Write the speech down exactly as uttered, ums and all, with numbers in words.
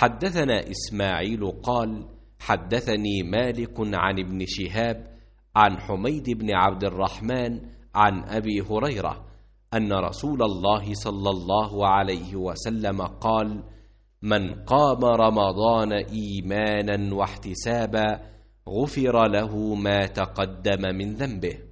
حدثنا إسماعيل قال حدثني مالك عن ابن شهاب عن حميد بن عبد الرحمن عن أبي هريرة أن رسول الله صلى الله عليه وسلم قال: من قام رمضان إيمانا واحتسابا غفر له ما تقدم من ذنبه.